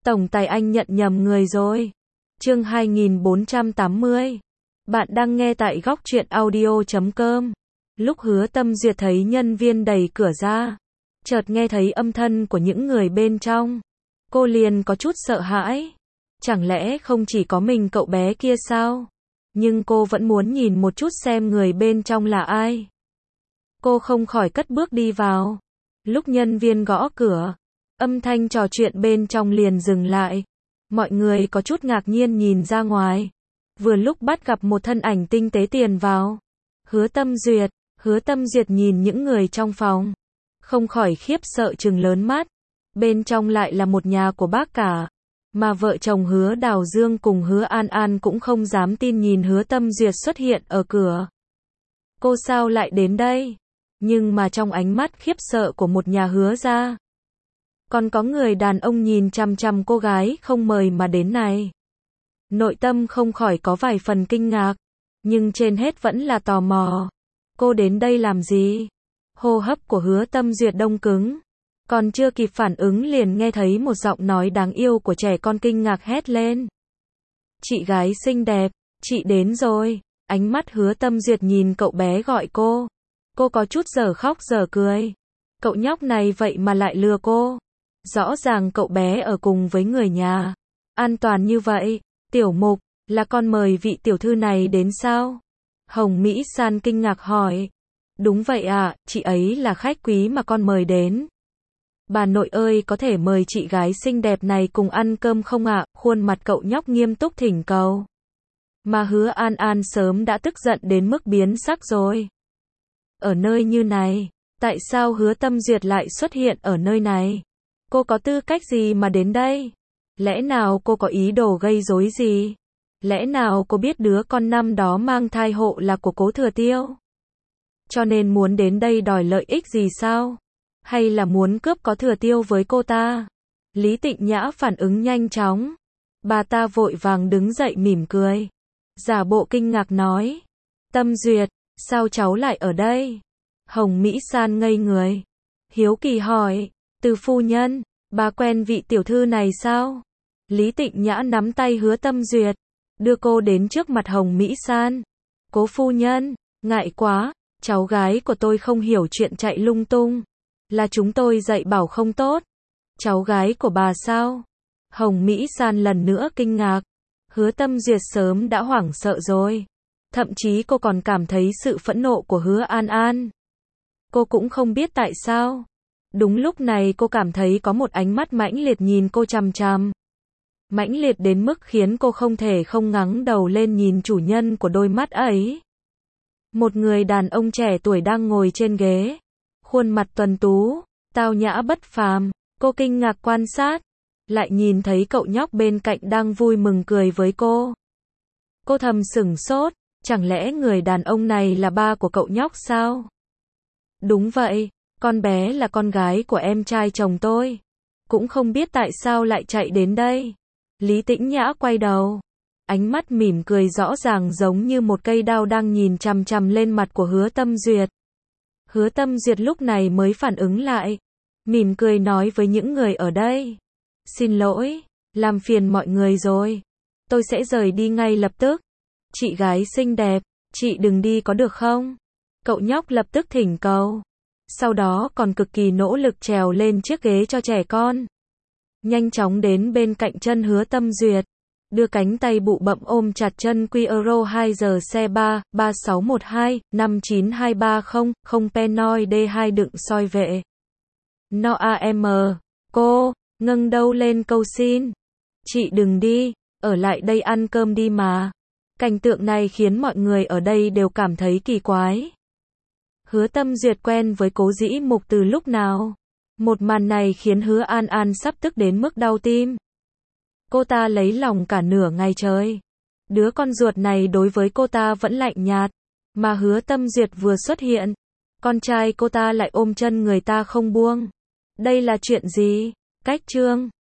Tổng tài anh nhận nhầm người rồi. Chương 2480. Bạn đang nghe tại góc truyện audio.com. Lúc Hứa Tâm Duyệt thấy nhân viên đẩy cửa ra, chợt nghe thấy âm thanh của những người bên trong. Cô liền có chút sợ hãi. Chẳng lẽ không chỉ có mình cậu bé kia sao? Nhưng cô vẫn muốn nhìn một chút xem người bên trong là ai. Cô không khỏi cất bước đi vào. Lúc nhân viên gõ cửa, âm thanh trò chuyện bên trong liền dừng lại. Mọi người có chút ngạc nhiên nhìn ra ngoài. Vừa lúc bắt gặp một thân ảnh tinh tế tiền vào. Hứa Tâm Duyệt nhìn những người trong phòng, không khỏi khiếp sợ trừng lớn mắt. Bên trong lại là một nhà của bác cả. Mà vợ chồng Hứa Đào Dương cùng Hứa An An cũng không dám tin nhìn Hứa Tâm Duyệt xuất hiện ở cửa. Cô sao lại đến đây? Nhưng mà trong ánh mắt khiếp sợ của một nhà Hứa gia, còn có người đàn ông nhìn chằm chằm cô gái không mời mà đến này. Nội tâm không khỏi có vài phần kinh ngạc, nhưng trên hết vẫn là tò mò. Cô đến đây làm gì? Hô hấp của Hứa Tâm Duyệt đông cứng. Còn chưa kịp phản ứng liền nghe thấy một giọng nói đáng yêu của trẻ con kinh ngạc hét lên. Chị gái xinh đẹp, chị đến rồi. Ánh mắt Hứa Tâm Duyệt nhìn cậu bé gọi cô. Cô có chút giờ khóc giờ cười. Cậu nhóc này vậy mà lại lừa cô. Rõ ràng cậu bé ở cùng với người nhà. An toàn như vậy. Tiểu Mục, là con mời vị tiểu thư này đến sao? Hồng Mỹ San kinh ngạc hỏi. Đúng vậy ạ, chị ấy là khách quý mà con mời đến. Bà nội ơi, có thể mời chị gái xinh đẹp này cùng ăn cơm không ạ? Khuôn mặt cậu nhóc nghiêm túc thỉnh cầu. Mà Hứa An An sớm đã tức giận đến mức biến sắc rồi. Ở nơi như này, tại sao Hứa Tâm Duyệt lại xuất hiện ở nơi này? Cô có tư cách gì mà đến đây? Lẽ nào cô có ý đồ gây rối gì? Lẽ nào cô biết đứa con năm đó mang thai hộ là của Cố Thừa Tiêu? Cho nên muốn đến đây đòi lợi ích gì sao? Hay là muốn cướp Có Thừa Tiêu với cô ta? Lý Tịnh Nhã phản ứng nhanh chóng. Bà ta vội vàng đứng dậy mỉm cười. Giả bộ kinh ngạc nói. Tâm Duyệt, sao cháu lại ở đây? Hồng Mỹ San ngây người. Hiếu kỳ hỏi. Từ phu nhân, bà quen vị tiểu thư này sao? Lý Tịnh Nhã nắm tay Hứa Tâm Duyệt, đưa cô đến trước mặt Hồng Mỹ San. Cố phu nhân, ngại quá, cháu gái của tôi không hiểu chuyện chạy lung tung. Là chúng tôi dạy bảo không tốt. Cháu gái của bà sao? Hồng Mỹ San lần nữa kinh ngạc. Hứa Tâm Duyệt sớm đã hoảng sợ rồi. Thậm chí cô còn cảm thấy sự phẫn nộ của Hứa An An. Cô cũng không biết tại sao. Đúng lúc này cô cảm thấy có một ánh mắt mãnh liệt nhìn cô chằm chằm. Mãnh liệt đến mức khiến cô không thể không ngẩng đầu lên nhìn chủ nhân của đôi mắt ấy. Một người đàn ông trẻ tuổi đang ngồi trên ghế. Khuôn mặt tuấn tú, tao nhã bất phàm. Cô kinh ngạc quan sát. Lại nhìn thấy cậu nhóc bên cạnh đang vui mừng cười với cô. Cô thầm sửng sốt. Chẳng lẽ người đàn ông này là ba của cậu nhóc sao? Đúng vậy. Con bé là con gái của em trai chồng tôi. Cũng không biết tại sao lại chạy đến đây. Lý Tĩnh Nhã quay đầu. Ánh mắt mỉm cười rõ ràng giống như một cây đao đang nhìn chằm chằm lên mặt của Hứa Tâm Duyệt. Hứa Tâm Duyệt lúc này mới phản ứng lại. Mỉm cười nói với những người ở đây. Xin lỗi, làm phiền mọi người rồi. Tôi sẽ rời đi ngay lập tức. Chị gái xinh đẹp, chị đừng đi có được không? Cậu nhóc lập tức thỉnh cầu. Sau đó còn cực kỳ nỗ lực trèo lên chiếc ghế cho trẻ con. Nhanh chóng đến bên cạnh chân Hứa Tâm Duyệt. Đưa cánh tay bụ bậm ôm chặt chân Quy Euro 2 giờ xe 3, 3612, 59230, không Penoid D2 đựng soi vệ. No AM. Cô, ngâng đầu lên cầu xin. Chị đừng đi, ở lại đây ăn cơm đi mà. Cảnh tượng này khiến mọi người ở đây đều cảm thấy kỳ quái. Hứa Tâm Duyệt quen với Cố Dĩ Mục từ lúc nào? Một màn này khiến Hứa An An sắp tức đến mức đau tim. Cô ta lấy lòng cả nửa ngày trời. Đứa con ruột này đối với cô ta vẫn lạnh nhạt. Mà Hứa Tâm Duyệt vừa xuất hiện, con trai cô ta lại ôm chân người ta không buông. Đây là chuyện gì? Cách chương